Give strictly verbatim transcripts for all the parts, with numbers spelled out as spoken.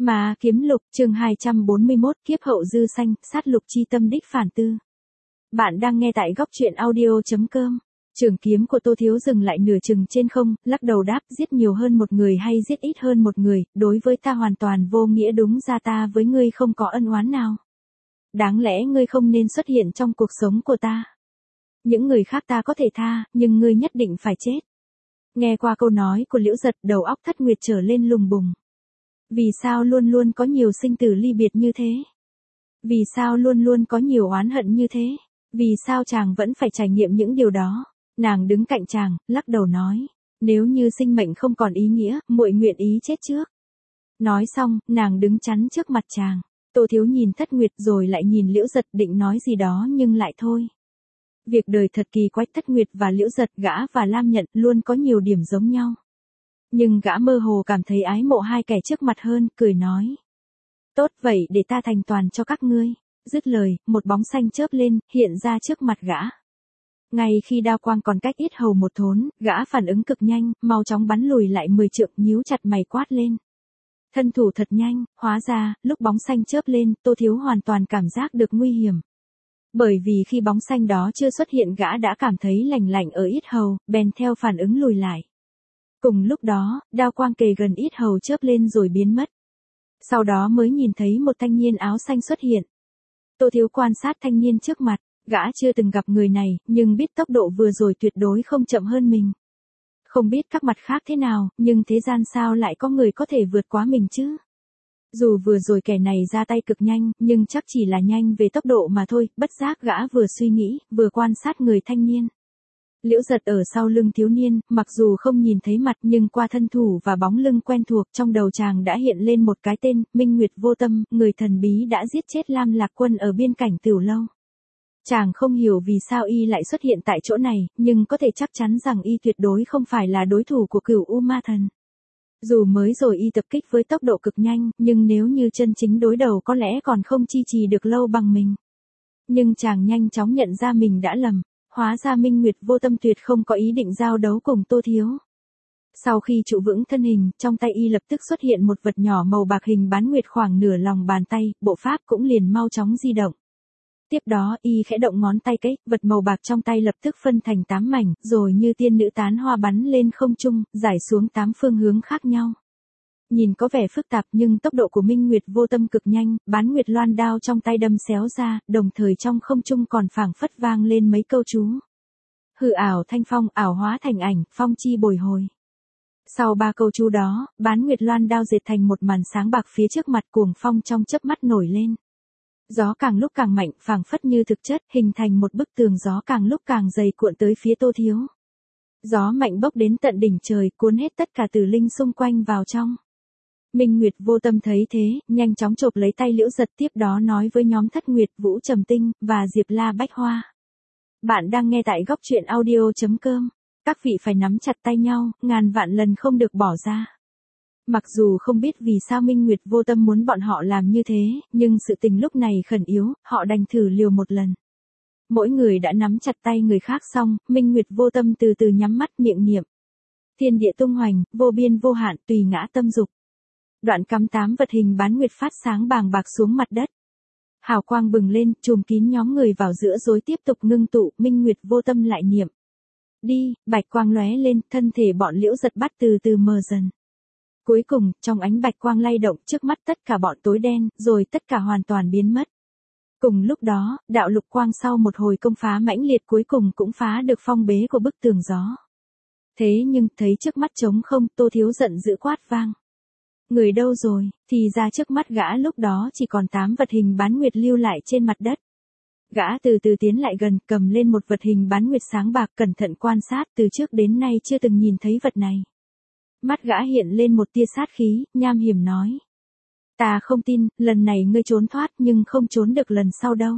Ma kiếm lục, chương hai trăm bốn mươi mốt, kiếp hậu dư sanh, sát lục chi tâm đích phản tư. Bạn đang nghe tại góc truyện audio chấm com. Trường kiếm của Tô Thiếu dừng lại nửa chừng trên không, lắc đầu đáp, giết nhiều hơn một người hay giết ít hơn một người, đối với ta hoàn toàn vô nghĩa, đúng ra ta với ngươi không có ân oán nào. Đáng lẽ ngươi không nên xuất hiện trong cuộc sống của ta. Những người khác ta có thể tha, nhưng ngươi nhất định phải chết. Nghe qua câu nói của Liễu Giật, đầu óc Thất Nguyệt trở lên lùng bùng. Vì sao luôn luôn có nhiều sinh tử ly biệt như thế? Vì sao luôn luôn có nhiều oán hận như thế? Vì sao chàng vẫn phải trải nghiệm những điều đó? Nàng đứng cạnh chàng, lắc đầu nói, nếu như sinh mệnh không còn ý nghĩa, muội nguyện ý chết trước. Nói xong, nàng đứng chắn trước mặt chàng. Tô Thiếu nhìn Thất Nguyệt rồi lại nhìn Liễu Giật, định nói gì đó nhưng lại thôi. Việc đời thật kỳ quái, Thất Nguyệt và Liễu Giật, gã và Lam Nhận luôn có nhiều điểm giống nhau. Nhưng gã mơ hồ cảm thấy ái mộ hai kẻ trước mặt hơn, cười nói. Tốt vậy để ta thành toàn cho các ngươi. Dứt lời, một bóng xanh chớp lên, hiện ra trước mặt gã. Ngay khi đao quang còn cách yết hầu một thốn, gã phản ứng cực nhanh, mau chóng bắn lùi lại mười trượng, nhíu chặt mày quát lên. Thân thủ thật nhanh, hóa ra, lúc bóng xanh chớp lên, Tô Thiếu hoàn toàn cảm giác được nguy hiểm. Bởi vì khi bóng xanh đó chưa xuất hiện, gã đã cảm thấy lành lạnh ở yết hầu, bèn theo phản ứng lùi lại. Cùng lúc đó, đao quang kề gần yết hầu chớp lên rồi biến mất. Sau đó mới nhìn thấy một thanh niên áo xanh xuất hiện. Tô Thiếu quan sát thanh niên trước mặt, gã chưa từng gặp người này, nhưng biết tốc độ vừa rồi tuyệt đối không chậm hơn mình. Không biết các mặt khác thế nào, nhưng thế gian sao lại có người có thể vượt quá mình chứ? Dù vừa rồi kẻ này ra tay cực nhanh, nhưng chắc chỉ là nhanh về tốc độ mà thôi, bất giác gã vừa suy nghĩ, vừa quan sát người thanh niên. Liễu Giật ở sau lưng thiếu niên, mặc dù không nhìn thấy mặt nhưng qua thân thủ và bóng lưng quen thuộc, trong đầu chàng đã hiện lên một cái tên, Minh Nguyệt Vô Tâm, người thần bí đã giết chết Lam Lạc Quân ở biên cảnh Tửu Lâu. Chàng không hiểu vì sao y lại xuất hiện tại chỗ này, nhưng có thể chắc chắn rằng y tuyệt đối không phải là đối thủ của Cửu U Ma Thần. Dù mới rồi y tập kích với tốc độ cực nhanh, nhưng nếu như chân chính đối đầu có lẽ còn không chi trì được lâu bằng mình. Nhưng chàng nhanh chóng nhận ra mình đã lầm. Hóa ra Minh Nguyệt Vô Tâm tuyệt không có ý định giao đấu cùng Tô Thiếu. Sau khi trụ vững thân hình, trong tay y lập tức xuất hiện một vật nhỏ màu bạc hình bán nguyệt khoảng nửa lòng bàn tay, bộ pháp cũng liền mau chóng di động. Tiếp đó y khẽ động ngón tay cái, vật màu bạc trong tay lập tức phân thành tám mảnh, rồi như tiên nữ tán hoa bắn lên không trung, rải xuống tám phương hướng khác nhau. Nhìn có vẻ phức tạp nhưng tốc độ của Minh Nguyệt Vô Tâm cực nhanh, bán nguyệt loan đao trong tay đâm xéo ra, đồng thời trong không trung còn phảng phất vang lên mấy câu chú. Hư ảo thanh phong, ảo hóa thành ảnh, phong chi bồi hồi. Sau ba câu chú đó, bán nguyệt loan đao dệt thành một màn sáng bạc phía trước mặt, cuồng phong trong chớp mắt nổi lên. Gió càng lúc càng mạnh, phảng phất như thực chất, hình thành một bức tường gió càng lúc càng dày cuộn tới phía Tô Thiếu. Gió mạnh bốc đến tận đỉnh trời, cuốn hết tất cả tử linh xung quanh vào trong. Minh Nguyệt Vô Tâm thấy thế, nhanh chóng chộp lấy tay Liễu Giật, tiếp đó nói với nhóm Thất Nguyệt, Vũ Trầm Tinh, và Diệp La Bách Hoa. Bạn đang nghe tại góc truyện audio chấm com. Các vị phải nắm chặt tay nhau, ngàn vạn lần không được bỏ ra. Mặc dù không biết vì sao Minh Nguyệt Vô Tâm muốn bọn họ làm như thế, nhưng sự tình lúc này khẩn yếu, họ đành thử liều một lần. Mỗi người đã nắm chặt tay người khác xong, Minh Nguyệt Vô Tâm từ từ nhắm mắt miệng niệm. Thiên địa tung hoành, vô biên vô hạn, tùy ngã tâm dục. Đoạn cắm tám vật hình bán nguyệt phát sáng bàng bạc xuống mặt đất. Hào quang bừng lên, trùm kín nhóm người vào giữa rồi tiếp tục ngưng tụ, Minh Nguyệt Vô Tâm lại niệm. Đi, bạch quang lóe lên, thân thể bọn Liễu Giật bắt từ từ mờ dần. Cuối cùng, trong ánh bạch quang lay động, trước mắt tất cả bọn tối đen, rồi tất cả hoàn toàn biến mất. Cùng lúc đó, đạo lục quang sau một hồi công phá mãnh liệt cuối cùng cũng phá được phong bế của bức tường gió. Thế nhưng, thấy trước mắt trống không, Tô Thiếu giận dữ quát vang. Người đâu rồi, thì ra trước mắt gã lúc đó chỉ còn tám vật hình bán nguyệt lưu lại trên mặt đất. Gã từ từ tiến lại gần, cầm lên một vật hình bán nguyệt sáng bạc, cẩn thận quan sát, từ trước đến nay chưa từng nhìn thấy vật này. Mắt gã hiện lên một tia sát khí, nham hiểm nói. Ta không tin, lần này ngươi trốn thoát nhưng không trốn được lần sau đâu.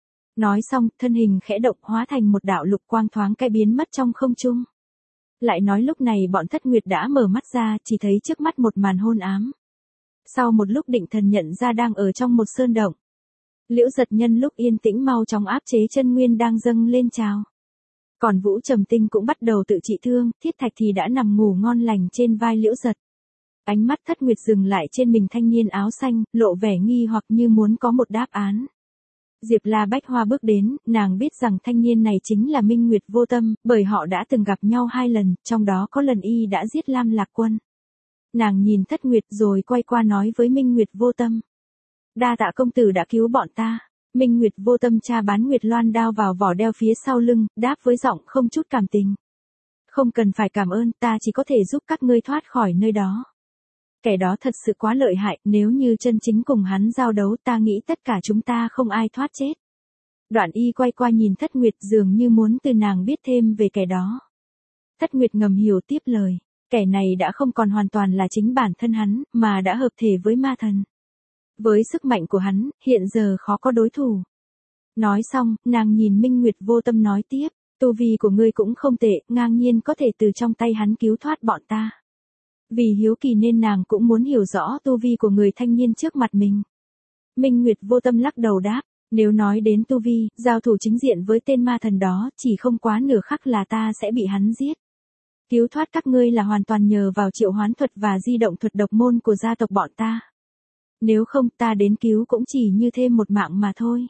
Nói xong, thân hình khẽ động hóa thành một đạo lục quang thoáng cái biến mất trong không trung. Lại nói lúc này bọn Thất Nguyệt đã mở mắt ra, chỉ thấy trước mắt một màn hôn ám. Sau một lúc định thần nhận ra đang ở trong một sơn động. Liễu Giật nhân lúc yên tĩnh mau chóng áp chế chân nguyên đang dâng lên trào. Còn Vũ Trầm Tinh cũng bắt đầu tự trị thương, Thiết Thạch thì đã nằm ngủ ngon lành trên vai Liễu Giật. Ánh mắt Thất Nguyệt dừng lại trên mình thanh niên áo xanh, lộ vẻ nghi hoặc như muốn có một đáp án. Diệp La Bách Hoa bước đến, nàng biết rằng thanh niên này chính là Minh Nguyệt Vô Tâm, bởi họ đã từng gặp nhau hai lần, trong đó có lần y đã giết Lam Lạc Quân. Nàng nhìn Thất Nguyệt rồi quay qua nói với Minh Nguyệt Vô Tâm. Đa tạ công tử đã cứu bọn ta. Minh Nguyệt Vô Tâm tra bán Nguyệt Loan đao vào vỏ đeo phía sau lưng, đáp với giọng không chút cảm tình. Không cần phải cảm ơn, ta chỉ có thể giúp các ngươi thoát khỏi nơi đó. Kẻ đó thật sự quá lợi hại, nếu như chân chính cùng hắn giao đấu ta nghĩ tất cả chúng ta không ai thoát chết. Đoạn y quay qua nhìn Thất Nguyệt dường như muốn từ nàng biết thêm về kẻ đó. Thất Nguyệt ngầm hiểu tiếp lời, kẻ này đã không còn hoàn toàn là chính bản thân hắn, mà đã hợp thể với ma thần. Với sức mạnh của hắn, hiện giờ khó có đối thủ. Nói xong, nàng nhìn Minh Nguyệt Vô Tâm nói tiếp, tu vi của ngươi cũng không tệ, ngang nhiên có thể từ trong tay hắn cứu thoát bọn ta. Vì hiếu kỳ nên nàng cũng muốn hiểu rõ tu vi của người thanh niên trước mặt mình. Minh Nguyệt Vô Tâm lắc đầu đáp, nếu nói đến tu vi, giao thủ chính diện với tên ma thần đó, chỉ không quá nửa khắc là ta sẽ bị hắn giết. Cứu thoát các ngươi là hoàn toàn nhờ vào triệu hoán thuật và di động thuật độc môn của gia tộc bọn ta. Nếu không ta đến cứu cũng chỉ như thêm một mạng mà thôi.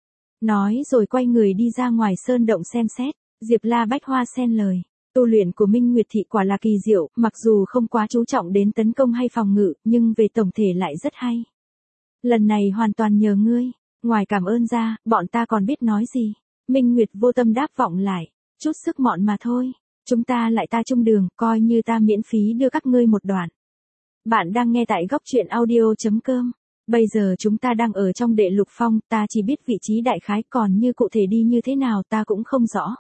Nói rồi quay người đi ra ngoài sơn động xem xét, Diệp La Bách Hoa xen lời. Tu luyện của Minh Nguyệt Thị quả là kỳ diệu, mặc dù không quá chú trọng đến tấn công hay phòng ngự, nhưng về tổng thể lại rất hay. Lần này hoàn toàn nhờ ngươi, ngoài cảm ơn ra, bọn ta còn biết nói gì. Minh Nguyệt Vô Tâm đáp vọng lại, chút sức mọn mà thôi, chúng ta lại ta chung đường, coi như ta miễn phí đưa các ngươi một đoạn. Bạn đang nghe tại góc truyện audio chấm com. Bây giờ chúng ta đang ở trong Đệ Lục Phong, ta chỉ biết vị trí đại khái, còn như cụ thể đi như thế nào ta cũng không rõ.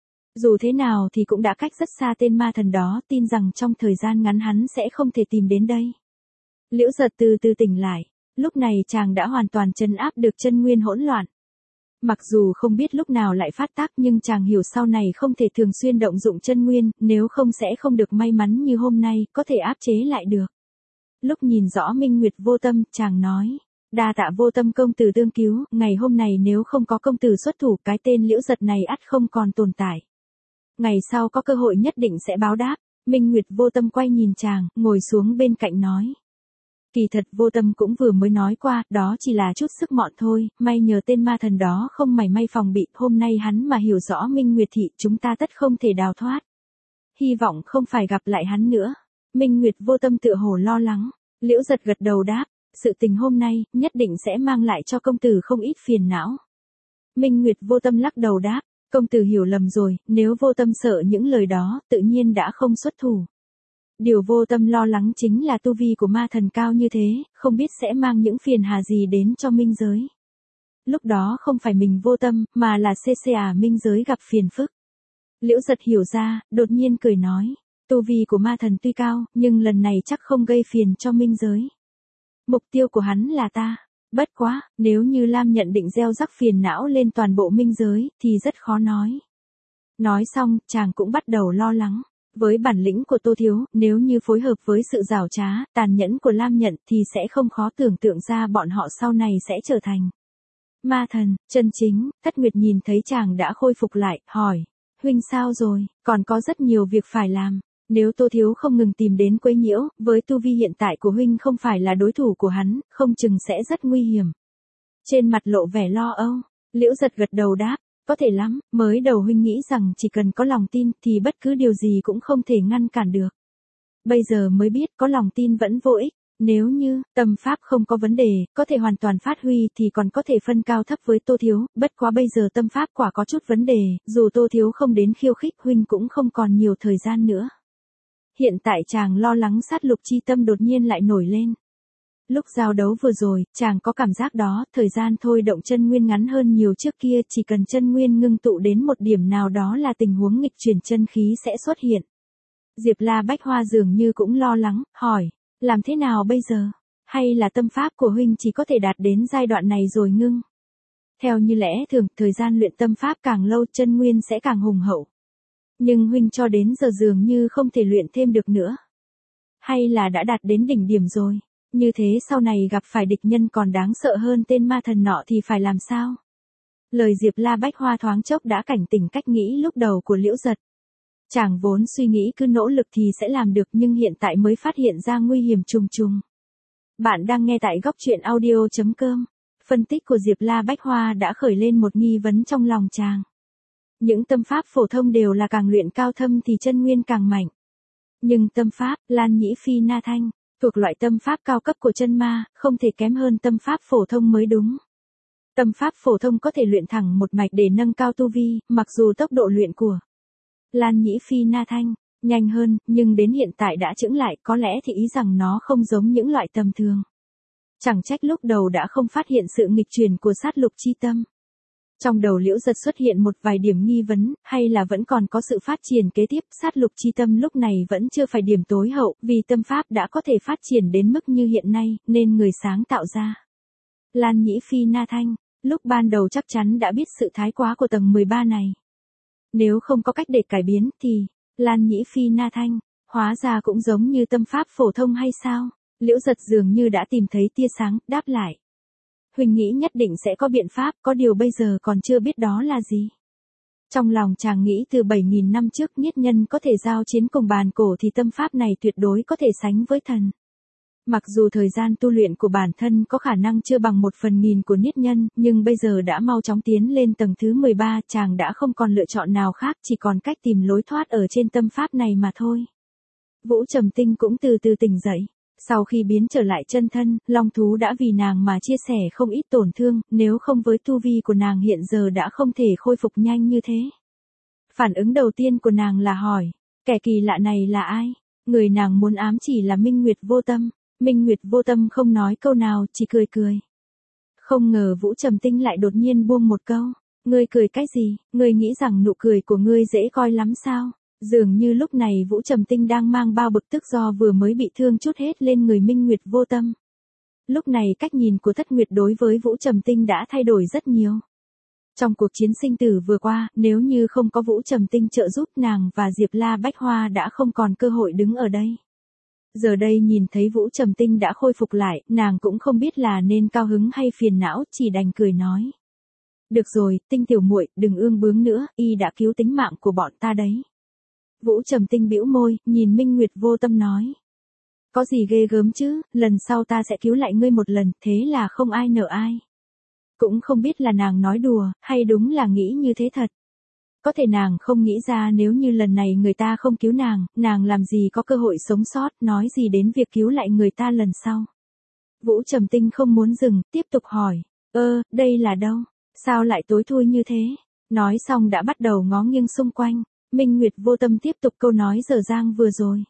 Dù thế nào thì cũng đã cách rất xa tên ma thần đó, tin rằng trong thời gian ngắn hắn sẽ không thể tìm đến đây. Liễu Giật từ từ tỉnh lại, lúc này chàng đã hoàn toàn trấn áp được chân nguyên hỗn loạn. Mặc dù không biết lúc nào lại phát tác nhưng chàng hiểu sau này không thể thường xuyên động dụng chân nguyên, nếu không sẽ không được may mắn như hôm nay, có thể áp chế lại được. Lúc nhìn rõ Minh Nguyệt Vô Tâm, chàng nói, đa tạ Vô Tâm công tử tương cứu, ngày hôm này nếu không có công tử xuất thủ, cái tên Liễu Giật này ắt không còn tồn tại. Ngày sau có cơ hội nhất định sẽ báo đáp. Minh Nguyệt Vô Tâm quay nhìn chàng, ngồi xuống bên cạnh nói. Kỳ thật Vô Tâm cũng vừa mới nói qua, đó chỉ là chút sức mọn thôi, may nhờ tên ma thần đó không mảy may phòng bị, hôm nay hắn mà hiểu rõ Minh Nguyệt Thị, chúng ta tất không thể đào thoát. Hy vọng không phải gặp lại hắn nữa. Minh Nguyệt Vô Tâm tựa hồ lo lắng. Liễu Giật gật đầu đáp, sự tình hôm nay, nhất định sẽ mang lại cho công tử không ít phiền não. Minh Nguyệt Vô Tâm lắc đầu đáp, công tử hiểu lầm rồi, nếu Vô Tâm sợ những lời đó, tự nhiên đã không xuất thủ. Điều Vô Tâm lo lắng chính là tu vi của ma thần cao như thế, không biết sẽ mang những phiền hà gì đến cho minh giới. Lúc đó không phải mình Vô Tâm, mà là xê xê à minh giới gặp phiền phức. Liễu Giật hiểu ra, đột nhiên cười nói, tu vi của ma thần tuy cao, nhưng lần này chắc không gây phiền cho minh giới. Mục tiêu của hắn là ta. Bất quá, nếu như Lam nhận định gieo rắc phiền não lên toàn bộ minh giới, thì rất khó nói. Nói xong, chàng cũng bắt đầu lo lắng. Với bản lĩnh của Tô Thiếu, nếu như phối hợp với sự giảo trá, tàn nhẫn của Lam nhận thì sẽ không khó tưởng tượng ra bọn họ sau này sẽ trở thành ma thần, chân chính. Thất Nguyệt nhìn thấy chàng đã khôi phục lại, hỏi, huynh sao rồi, còn có rất nhiều việc phải làm. Nếu Tô Thiếu không ngừng tìm đến quấy nhiễu, với tu vi hiện tại của huynh không phải là đối thủ của hắn, không chừng sẽ rất nguy hiểm. Trên mặt lộ vẻ lo âu, Liễu Giật gật đầu đáp, có thể lắm, mới đầu huynh nghĩ rằng chỉ cần có lòng tin thì bất cứ điều gì cũng không thể ngăn cản được. Bây giờ mới biết có lòng tin vẫn vô ích, nếu như tâm pháp không có vấn đề, có thể hoàn toàn phát huy thì còn có thể phân cao thấp với Tô Thiếu, bất quá bây giờ tâm pháp quả có chút vấn đề, dù Tô Thiếu không đến khiêu khích huynh cũng không còn nhiều thời gian nữa. Hiện tại chàng lo lắng sát lục chi tâm đột nhiên lại nổi lên. Lúc giao đấu vừa rồi, chàng có cảm giác đó, thời gian thôi động chân nguyên ngắn hơn nhiều trước kia, chỉ cần chân nguyên ngưng tụ đến một điểm nào đó là tình huống nghịch chuyển chân khí sẽ xuất hiện. Diệp La Bách Hoa dường như cũng lo lắng, hỏi, làm thế nào bây giờ? Hay là tâm pháp của huynh chỉ có thể đạt đến giai đoạn này rồi ngưng? Theo như lẽ thường, thời gian luyện tâm pháp càng lâu chân nguyên sẽ càng hùng hậu. Nhưng huynh cho đến giờ dường như không thể luyện thêm được nữa. Hay là đã đạt đến đỉnh điểm rồi? Như thế sau này gặp phải địch nhân còn đáng sợ hơn tên ma thần nọ thì phải làm sao? Lời Diệp La Bách Hoa thoáng chốc đã cảnh tỉnh cách nghĩ lúc đầu của Liễu Giật. Chàng vốn suy nghĩ cứ nỗ lực thì sẽ làm được nhưng hiện tại mới phát hiện ra nguy hiểm trùng trùng. Bạn đang nghe tại góc truyện audio chấm com. Phân tích của Diệp La Bách Hoa đã khởi lên một nghi vấn trong lòng chàng. Những tâm pháp phổ thông đều là càng luyện cao thâm thì chân nguyên càng mạnh. Nhưng tâm pháp Lan Nhĩ Phi Na Thanh, thuộc loại tâm pháp cao cấp của chân ma, không thể kém hơn tâm pháp phổ thông mới đúng. Tâm pháp phổ thông có thể luyện thẳng một mạch để nâng cao tu vi, mặc dù tốc độ luyện của Lan Nhĩ Phi Na Thanh nhanh hơn, nhưng đến hiện tại đã chững lại, có lẽ thì ý rằng nó không giống những loại tầm thường. Chẳng trách lúc đầu đã không phát hiện sự nghịch chuyển của sát lục chi tâm. Trong đầu Liễu Giật xuất hiện một vài điểm nghi vấn, hay là vẫn còn có sự phát triển kế tiếp, sát lục chi tâm lúc này vẫn chưa phải điểm tối hậu, vì tâm pháp đã có thể phát triển đến mức như hiện nay, nên người sáng tạo ra Lan Nhĩ Phi Na Thanh, lúc ban đầu chắc chắn đã biết sự thái quá của tầng mười ba này. Nếu không có cách để cải biến thì, Lan Nhĩ Phi Na Thanh, hóa ra cũng giống như tâm pháp phổ thông hay sao? Liễu Giật dường như đã tìm thấy tia sáng, đáp lại. Huỳnh nghĩ nhất định sẽ có biện pháp, có điều bây giờ còn chưa biết đó là gì. Trong lòng chàng nghĩ từ bảy nghìn năm trước Niết Nhân có thể giao chiến cùng bàn cổ thì tâm pháp này tuyệt đối có thể sánh với thần. Mặc dù thời gian tu luyện của bản thân có khả năng chưa bằng một phần nghìn của Niết Nhân, nhưng bây giờ đã mau chóng tiến lên tầng thứ mười ba, chàng đã không còn lựa chọn nào khác, chỉ còn cách tìm lối thoát ở trên tâm pháp này mà thôi. Vũ Trầm Tinh cũng từ từ tỉnh dậy. Sau khi biến trở lại chân thân, Long Thú đã vì nàng mà chia sẻ không ít tổn thương, nếu không với tu vi của nàng hiện giờ đã không thể khôi phục nhanh như thế. Phản ứng đầu tiên của nàng là hỏi, kẻ kỳ lạ này là ai? Người nàng muốn ám chỉ là Minh Nguyệt Vô Tâm. Minh Nguyệt Vô Tâm không nói câu nào, chỉ cười cười. Không ngờ Vũ Trầm Tinh lại đột nhiên buông một câu, ngươi cười cái gì, ngươi nghĩ rằng nụ cười của ngươi dễ coi lắm sao? Dường như lúc này Vũ Trầm Tinh đang mang bao bực tức do vừa mới bị thương chút hết lên người Minh Nguyệt Vô Tâm. Lúc này cách nhìn của Thất Nguyệt đối với Vũ Trầm Tinh đã thay đổi rất nhiều. Trong cuộc chiến sinh tử vừa qua, nếu như không có Vũ Trầm Tinh trợ giúp, nàng và Diệp La Bách Hoa đã không còn cơ hội đứng ở đây. Giờ đây nhìn thấy Vũ Trầm Tinh đã khôi phục lại, nàng cũng không biết là nên cao hứng hay phiền não, chỉ đành cười nói. Được rồi, Tinh tiểu muội, đừng ương bướng nữa, y đã cứu tính mạng của bọn ta đấy. Vũ Trầm Tinh bĩu môi, nhìn Minh Nguyệt Vô Tâm nói. Có gì ghê gớm chứ, lần sau ta sẽ cứu lại ngươi một lần, thế là không ai nợ ai. Cũng không biết là nàng nói đùa, hay đúng là nghĩ như thế thật. Có thể nàng không nghĩ ra nếu như lần này người ta không cứu nàng, nàng làm gì có cơ hội sống sót, nói gì đến việc cứu lại người ta lần sau. Vũ Trầm Tinh không muốn dừng, tiếp tục hỏi, ơ, đây là đâu? Sao lại tối thui như thế? Nói xong đã bắt đầu ngó nghiêng xung quanh. Minh Nguyệt Vô Tâm tiếp tục câu nói dở dang vừa rồi.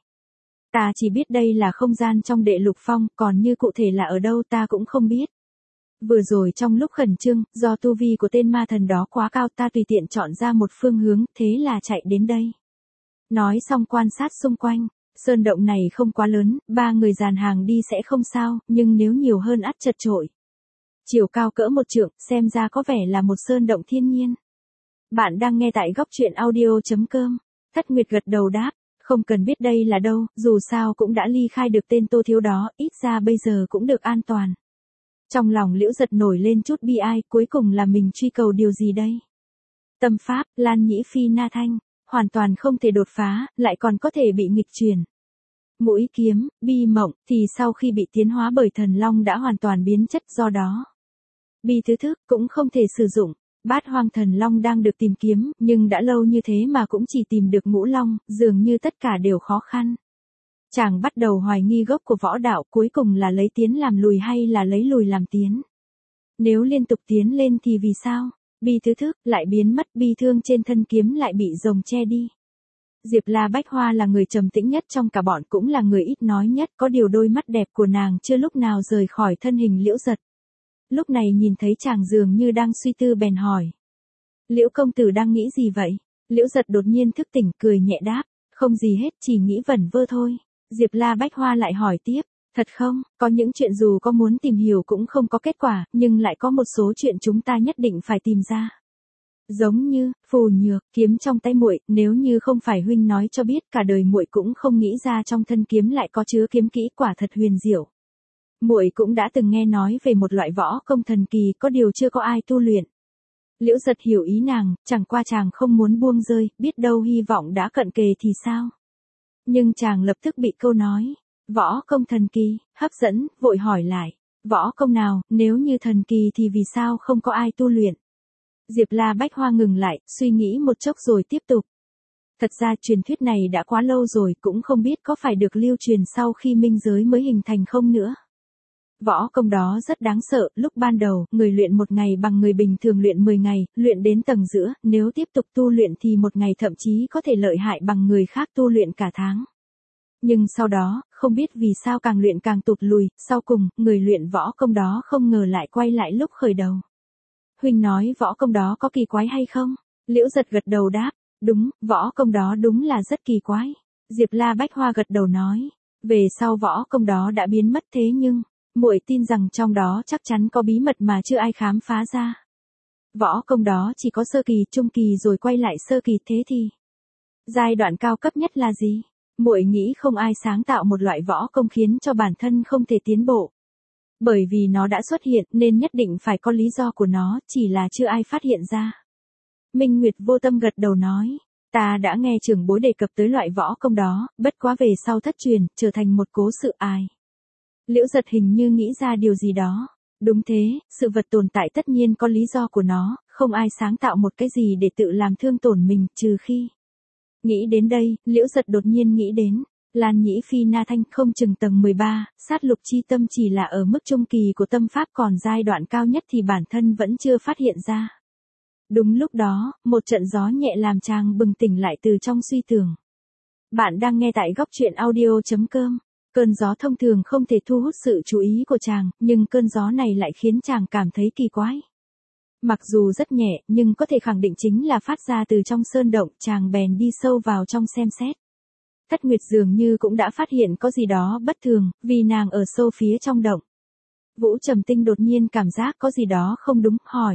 Ta chỉ biết đây là không gian trong Đệ Lục Phong, còn như cụ thể là ở đâu ta cũng không biết. Vừa rồi trong lúc khẩn trương, do tu vi của tên ma thần đó quá cao, ta tùy tiện chọn ra một phương hướng, thế là chạy đến đây. Nói xong quan sát xung quanh, sơn động này không quá lớn, ba người dàn hàng đi sẽ không sao, nhưng nếu nhiều hơn ắt chật chội. Chiều cao cỡ một trượng, xem ra có vẻ là một sơn động thiên nhiên. Bạn đang nghe tại góc truyện audio chấm com. Thất Nguyệt gật đầu đáp, không cần biết đây là đâu, dù sao cũng đã ly khai được tên Tô Thiếu đó, ít ra bây giờ cũng được an toàn. Trong lòng Liễu Giật nổi lên chút bi ai, cuối cùng là mình truy cầu điều gì đây? Tâm pháp, Lan Nhĩ Phi Na Thanh, hoàn toàn không thể đột phá, lại còn có thể bị nghịch chuyển. Mũi kiếm, bi mộng, thì sau khi bị tiến hóa bởi thần long đã hoàn toàn biến chất, do đó bi thứ thức cũng không thể sử dụng. Bát Hoang Thần Long đang được tìm kiếm, nhưng đã lâu như thế mà cũng chỉ tìm được ngũ long, dường như tất cả đều khó khăn. Chàng bắt đầu hoài nghi gốc của võ đạo, cuối cùng là lấy tiến làm lùi hay là lấy lùi làm tiến. Nếu liên tục tiến lên thì vì sao? Bi thứ thức lại biến mất, bi thương trên thân kiếm lại bị rồng che đi. Diệp La Bách Hoa là người trầm tĩnh nhất trong cả bọn, cũng là người ít nói nhất, có điều đôi mắt đẹp của nàng chưa lúc nào rời khỏi thân hình Liễu Giật. Lúc này nhìn thấy chàng dường như đang suy tư bèn hỏi. Liễu công tử đang nghĩ gì vậy? Liễu Giật đột nhiên thức tỉnh, cười nhẹ đáp, không gì hết, chỉ nghĩ vẩn vơ thôi. Diệp La Bách Hoa lại hỏi tiếp, thật không, có những chuyện dù có muốn tìm hiểu cũng không có kết quả, nhưng lại có một số chuyện chúng ta nhất định phải tìm ra. Giống như, phù nhược, kiếm trong tay muội, nếu như không phải huynh nói cho biết, cả đời muội cũng không nghĩ ra trong thân kiếm lại có chứa kiếm kỹ, quả thật huyền diệu. Muội cũng đã từng nghe nói về một loại võ công thần kỳ, có điều chưa có ai tu luyện. Liễu giật hiểu ý nàng, chẳng qua chàng không muốn buông rơi, biết đâu hy vọng đã cận kề thì sao. Nhưng chàng lập tức bị câu nói, võ công thần kỳ, hấp dẫn, vội hỏi lại, võ công nào, nếu như thần kỳ thì vì sao không có ai tu luyện. Diệp La Bách Hoa ngừng lại, suy nghĩ một chốc rồi tiếp tục. Thật ra truyền thuyết này đã quá lâu rồi, cũng không biết có phải được lưu truyền sau khi minh giới mới hình thành không nữa. Võ công đó rất đáng sợ, lúc ban đầu, người luyện một ngày bằng người bình thường luyện mười ngày, luyện đến tầng giữa, nếu tiếp tục tu luyện thì một ngày thậm chí có thể lợi hại bằng người khác tu luyện cả tháng. Nhưng sau đó, không biết vì sao càng luyện càng tụt lùi, sau cùng, người luyện võ công đó không ngờ lại quay lại lúc khởi đầu. Huynh nói võ công đó có kỳ quái hay không? Liễu giật gật đầu đáp, đúng, võ công đó đúng là rất kỳ quái. Diệp La Bách Hoa gật đầu nói, về sau võ công đó đã biến mất thế nhưng, muội tin rằng trong đó chắc chắn có bí mật mà chưa ai khám phá ra. Võ công đó chỉ có sơ kỳ, trung kỳ rồi quay lại sơ kỳ, thế thì giai đoạn cao cấp nhất là gì? Muội nghĩ không ai sáng tạo một loại võ công khiến cho bản thân không thể tiến bộ. Bởi vì nó đã xuất hiện nên nhất định phải có lý do của nó, chỉ là chưa ai phát hiện ra. Minh Nguyệt vô tâm gật đầu nói, ta đã nghe trưởng bối đề cập tới loại võ công đó, bất quá về sau thất truyền, trở thành một cố sự ai. Liễu giật hình như nghĩ ra điều gì đó. Đúng thế, sự vật tồn tại tất nhiên có lý do của nó, không ai sáng tạo một cái gì để tự làm thương tổn mình, trừ khi. Nghĩ đến đây, Liễu giật đột nhiên nghĩ đến, Lan Nhĩ Phi Na Thanh không chừng tầng mười ba, sát lục chi tâm chỉ là ở mức trung kỳ của tâm pháp, còn giai đoạn cao nhất thì bản thân vẫn chưa phát hiện ra. Đúng lúc đó, một trận gió nhẹ làm chàng bừng tỉnh lại từ trong suy tưởng. Bạn đang nghe tại góc truyện audio chấm com. Cơn gió thông thường không thể thu hút sự chú ý của chàng, nhưng cơn gió này lại khiến chàng cảm thấy kỳ quái. Mặc dù rất nhẹ, nhưng có thể khẳng định chính là phát ra từ trong sơn động, chàng bèn đi sâu vào trong xem xét. Thất Nguyệt dường như cũng đã phát hiện có gì đó bất thường, vì nàng ở sâu phía trong động. Vũ Trầm Tinh đột nhiên cảm giác có gì đó không đúng, hỏi.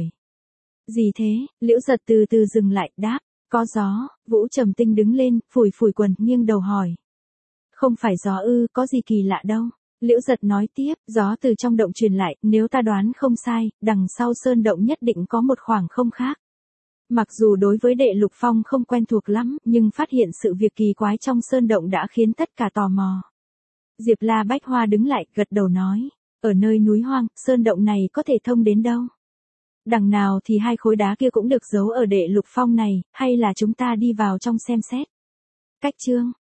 Gì thế? Liễu giật từ từ dừng lại, đáp, có gió. Vũ Trầm Tinh đứng lên, phủi phủi quần, nghiêng đầu hỏi. Không phải gió ư, có gì kỳ lạ đâu. Liễu giật nói tiếp, gió từ trong động truyền lại, nếu ta đoán không sai, đằng sau sơn động nhất định có một khoảng không khác. Mặc dù đối với Đệ Lục Phong không quen thuộc lắm, nhưng phát hiện sự việc kỳ quái trong sơn động đã khiến tất cả tò mò. Diệp La Bách Hoa đứng lại, gật đầu nói, ở nơi núi hoang, sơn động này có thể thông đến đâu? Đằng nào thì hai khối đá kia cũng được giấu ở Đệ Lục Phong này, hay là chúng ta đi vào trong xem xét? Cách chương